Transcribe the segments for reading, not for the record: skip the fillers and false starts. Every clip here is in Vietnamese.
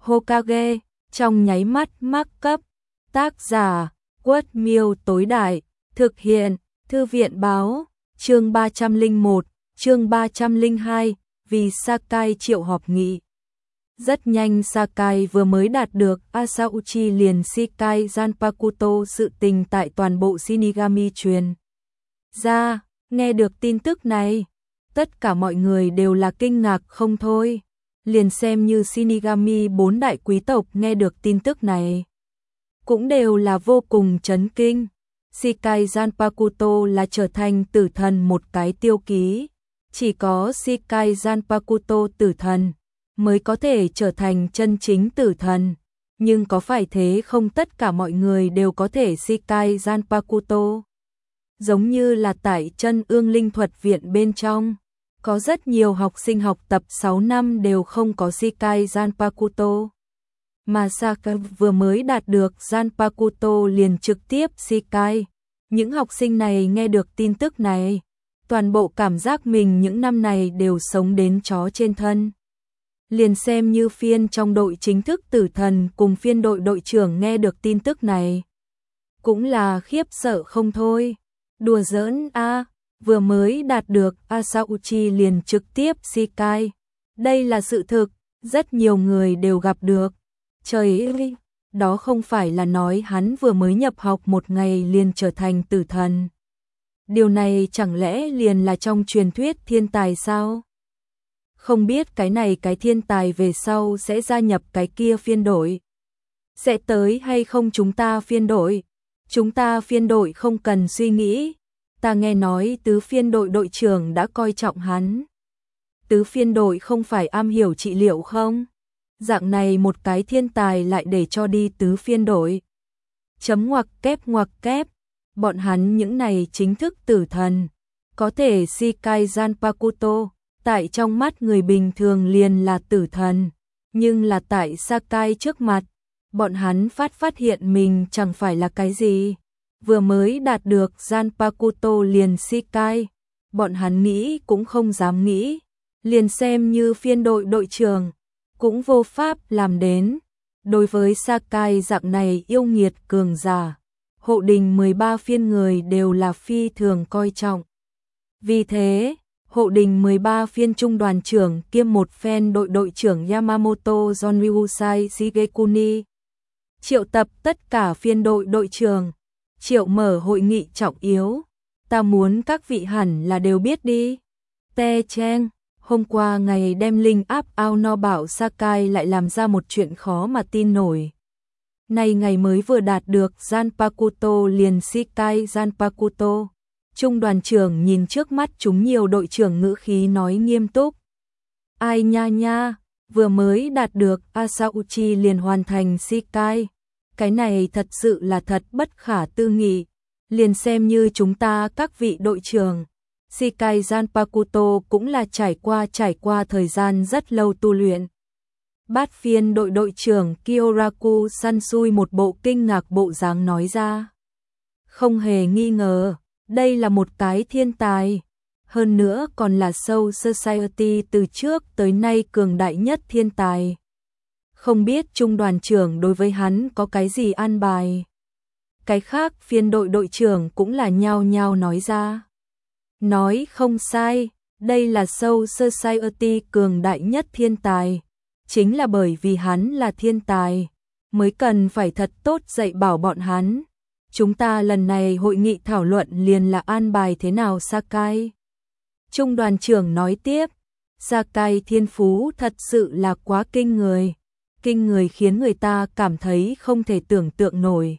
Hokage, trong nháy mắt mắc cấp. Tác giả, Quất Miêu tối đại, thực hiện, Thư viện báo, chương 301, chương 302, vì Sakai triệu họp nghị. Rất nhanh Sakai vừa mới đạt được Asauchi liền Shikai Zanpakuto sự tình tại toàn bộ Shinigami truyền ra, nghe được tin tức này, tất cả mọi người đều là kinh ngạc không thôi. Liền xem như Shinigami 4 đại quý tộc nghe được tin tức này, cũng đều là vô cùng chấn kinh. Shikai Zanpakuto là trở thành tử thần một cái tiêu ký, chỉ có Shikai Zanpakuto tử thần mới có thể trở thành chân chính tử thần, nhưng có phải thế không, tất cả mọi người đều có thể Shikai Zanpakuto. Giống như là tại Chân Ương Linh Thuật Viện bên trong, có rất nhiều học sinh học tập 6 năm đều không có Shikai Zanpakuto. Mà Sakai vừa mới đạt được Zanpakuto liền trực tiếp Shikai. Những học sinh này nghe được tin tức này, toàn bộ cảm giác mình những năm này đều sống đến chó trên thân. Liền xem như phiên trong đội chính thức tử thần cùng phiên đội đội trưởng nghe được tin tức này, cũng là khiếp sợ không thôi. Đùa giỡn a, vừa mới đạt được Asauchi liền trực tiếp Shikai. Đây là sự thực, rất nhiều người đều gặp được. Trời ơi, đó không phải là nói hắn vừa mới nhập học một ngày liền trở thành tử thần. Điều này chẳng lẽ liền là trong truyền thuyết thiên tài sao? Không biết cái này cái thiên tài về sau sẽ gia nhập cái kia phiên đội. Sẽ tới hay không chúng ta phiên đội? Chúng ta phiên đội không cần suy nghĩ. Ta nghe nói tứ phiên đội đội trưởng đã coi trọng hắn. Tứ phiên đội không phải am hiểu trị liệu không? Dạng này một cái thiên tài lại để cho đi tứ phiên đội. Chấm ngoặc kép, bọn hắn những này chính thức tử thần, có thể Shikai Zanpakuto, tại trong mắt người bình thường liền là tử thần, nhưng là tại Sakai trước mặt, bọn hắn phát hiện mình chẳng phải là cái gì. Vừa mới đạt được Zanpakuto liền Shikai, bọn hắn nghĩ cũng không dám nghĩ, liền xem như phiên đội đội trưởng cũng vô pháp làm đến. Đối với Sakai dạng này yêu nghiệt cường giả, hộ đình 13 phiên người đều là phi thường coi trọng. Vì thế, hộ đình 13 phiên trung đoàn trưởng kiêm một phen đội đội trưởng Yamamoto Jonryusai Shigekuni triệu tập tất cả phiên đội đội trưởng, triệu mở hội nghị trọng yếu. Ta muốn các vị hẳn là đều biết đi. Te Cheng, hôm qua ngày đem linh áp ao no bảo Sakai lại làm ra một chuyện khó mà tin nổi. Nay ngày mới vừa đạt được Zanpakuto liền Shikai Zanpakuto. Trung đoàn trưởng nhìn trước mắt chúng nhiều đội trưởng ngữ khí nói nghiêm túc. Ai nha, vừa mới đạt được Asauchi liền hoàn thành Shikai. Cái này thật sự là thật bất khả tư nghị. Liền xem như chúng ta các vị đội trưởng, Shikai Zanpakuto cũng là trải qua thời gian rất lâu tu luyện. Bát phiên đội đội trưởng Kyoraku Sansui một bộ kinh ngạc bộ dáng nói ra. Không hề nghi ngờ, đây là một cái thiên tài. Hơn nữa còn là Soul Society từ trước tới nay cường đại nhất thiên tài. Không biết trung đoàn trưởng đối với hắn có cái gì an bài. Cái khác phiên đội đội trưởng cũng là nhao nhao nói ra. Nói không sai, đây là Soul Society cường đại nhất thiên tài. Chính là bởi vì hắn là thiên tài, mới cần phải thật tốt dạy bảo bọn hắn. Chúng ta lần này hội nghị thảo luận liền là an bài thế nào Sakai. Trung đoàn trưởng nói tiếp, Sakai thiên phú thật sự là quá kinh người khiến người ta cảm thấy không thể tưởng tượng nổi.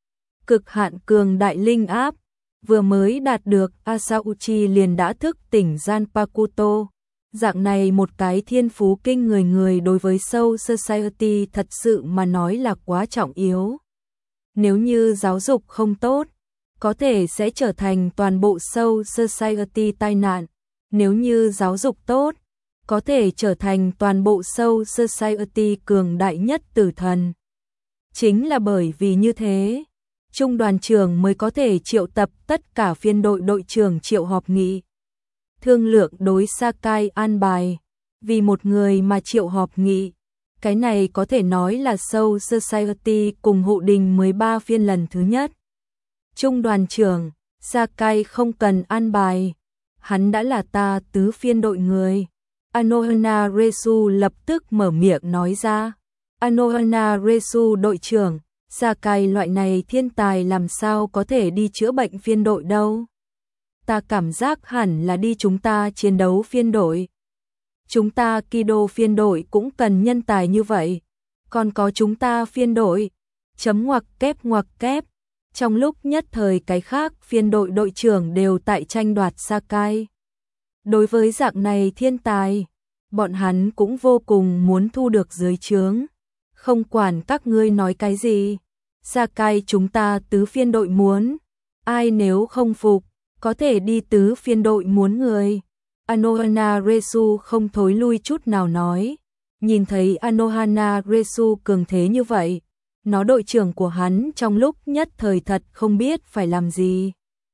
Cực hạn cường đại linh áp, vừa mới đạt được Asauchi liền đã thức tỉnh Zanpakuto. Dạng này một cái thiên phú kinh người đối với Soul Society thật sự mà nói là quá trọng yếu. Nếu như giáo dục không tốt, có thể sẽ trở thành toàn bộ Soul Society tai nạn. Nếu như giáo dục tốt, có thể trở thành toàn bộ Soul Society cường đại nhất tử thần. Chính là bởi vì như thế, trung đoàn trưởng mới có thể triệu tập tất cả phiên đội đội trưởng triệu họp nghị. Thương lượng đối Sakai an bài, vì một người mà triệu họp nghị, Cái này có thể nói là Soul Society cùng hộ đình 13 phiên lần thứ nhất. Trung đoàn trưởng, Sakai không cần an bài. Hắn đã là ta tứ phiên đội người. Anohana Resu lập tức mở miệng nói ra. Anohana Resu đội trưởng, Sakai loại này thiên tài làm sao có thể đi chữa bệnh phiên đội đâu. Ta cảm giác hẳn là đi chúng ta chiến đấu phiên đội. Chúng ta Kido phiên đội cũng cần nhân tài như vậy. Còn có chúng ta phiên đội. Chấm ngoặc kép. Trong lúc nhất thời cái khác phiên đội đội trưởng đều tại tranh đoạt Sakai. Đối với dạng này thiên tài, bọn hắn cũng vô cùng muốn thu được dưới trướng. Không quản các ngươi nói cái gì. Sakai chúng ta tứ phiên đội muốn. Ai nếu không phục, có thể đi tứ phiên đội muốn người. Anohana Resu không thối lui chút nào nói. Nhìn thấy Anohana Resu cường thế như vậy, nó đội trưởng của hắn trong lúc nhất thời thật không biết phải làm gì.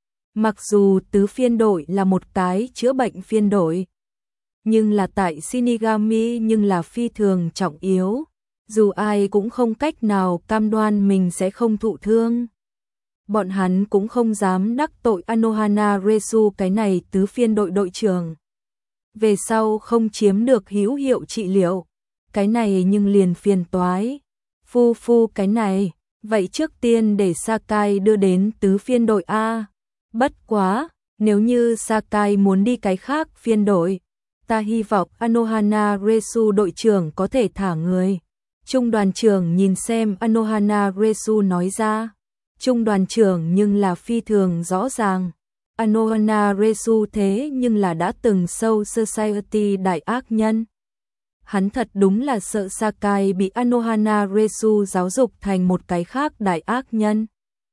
Mặc dù tứ phiên đội là một cái chữa bệnh phiên đội, nhưng là tại Shinigami nhưng là phi thường trọng yếu. Dù ai cũng không cách nào cam đoan mình sẽ không thụ thương. Bọn hắn cũng không dám đắc tội Anohana Resu cái này tứ phiên đội đội trưởng. Về sau không chiếm được hữu hiệu trị liệu, cái này nhưng liền phiền toái. Phu cái này, vậy trước tiên để Sakai đưa đến tứ phiên đội A. Bất quá, nếu như Sakai muốn đi cái khác phiên đội, ta hy vọng Anohana Resu đội trưởng có thể thả người. Trung đoàn trưởng nhìn xem Anohana Resu nói ra. Trung đoàn trưởng nhưng là phi thường rõ ràng. Anohana Resu thế nhưng là đã từng Soul Society đại ác nhân. Hắn thật đúng là sợ Sakai bị Anohana Resu giáo dục thành một cái khác đại ác nhân.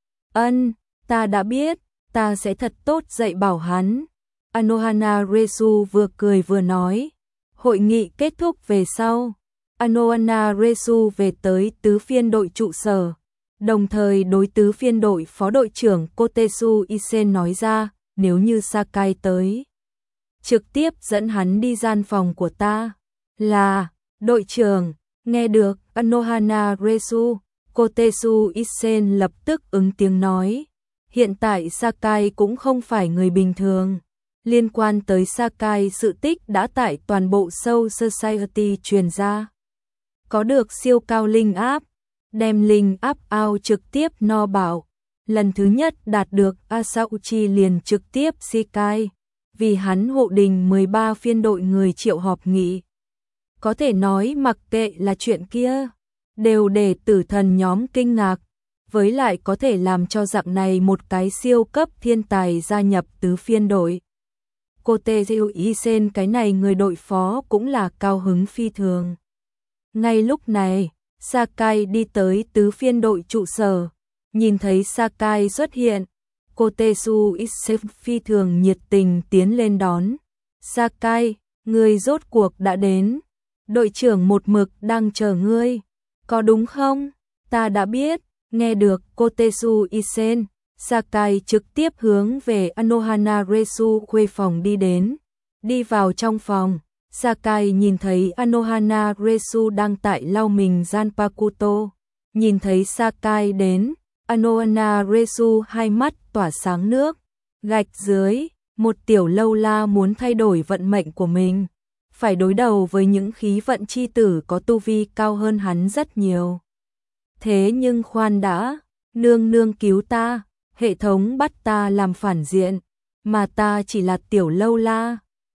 Ta đã biết, ta sẽ thật tốt dạy bảo hắn. Anohana Resu vừa cười vừa nói. Hội nghị kết thúc về sau, Anohana Resu về tới tứ phiên đội trụ sở. Đồng thời đối tứ phiên đội phó đội trưởng Kotetsu Isen nói ra, nếu như Sakai tới, trực tiếp dẫn hắn đi gian phòng của ta. Là, đội trưởng, nghe được Anohana Resu, Kotetsu Isen lập tức ứng tiếng nói. Hiện tại Sakai cũng không phải người bình thường. Liên quan tới Sakai sự tích đã tại toàn bộ Soul Society truyền ra. Có được siêu cao linh áp, đem linh áp ao trực tiếp no bảo. Lần thứ nhất đạt được Asauchi liền trực tiếp Shikai, vì hắn hộ đình 13 phiên đội người triệu họp nghị. Có thể nói mặc kệ là chuyện kia, đều để tử thần nhóm kinh ngạc, với lại có thể làm cho dạng này một cái siêu cấp thiên tài gia nhập tứ phiên đội. Kotetsu Isen cái này người đội phó cũng là cao hứng phi thường. Ngay lúc này, Sakai đi tới tứ phiên đội trụ sở, nhìn thấy Sakai xuất hiện, Kotetsu Isen phi thường nhiệt tình tiến lên đón. Sakai, ngươi rốt cuộc đã đến, đội trưởng một mực đang chờ ngươi, có đúng không? Ta đã biết. Nghe được Kotetsu Isen, Sakai trực tiếp hướng về Anohana Resu khuê phòng đi đến. Đi vào trong phòng, Sakai nhìn thấy Anohana Resu đang tại lau mình Zanpakuto. Nhìn thấy Sakai đến, Anohana Resu hai mắt tỏa sáng nước. Gạch dưới, một tiểu lâu la muốn thay đổi vận mệnh của mình. Phải đối đầu với những khí vận chi tử có tu vi cao hơn hắn rất nhiều. Thế nhưng khoan đã, nương cứu ta, hệ thống bắt ta làm phản diện, mà ta chỉ là tiểu lâu la.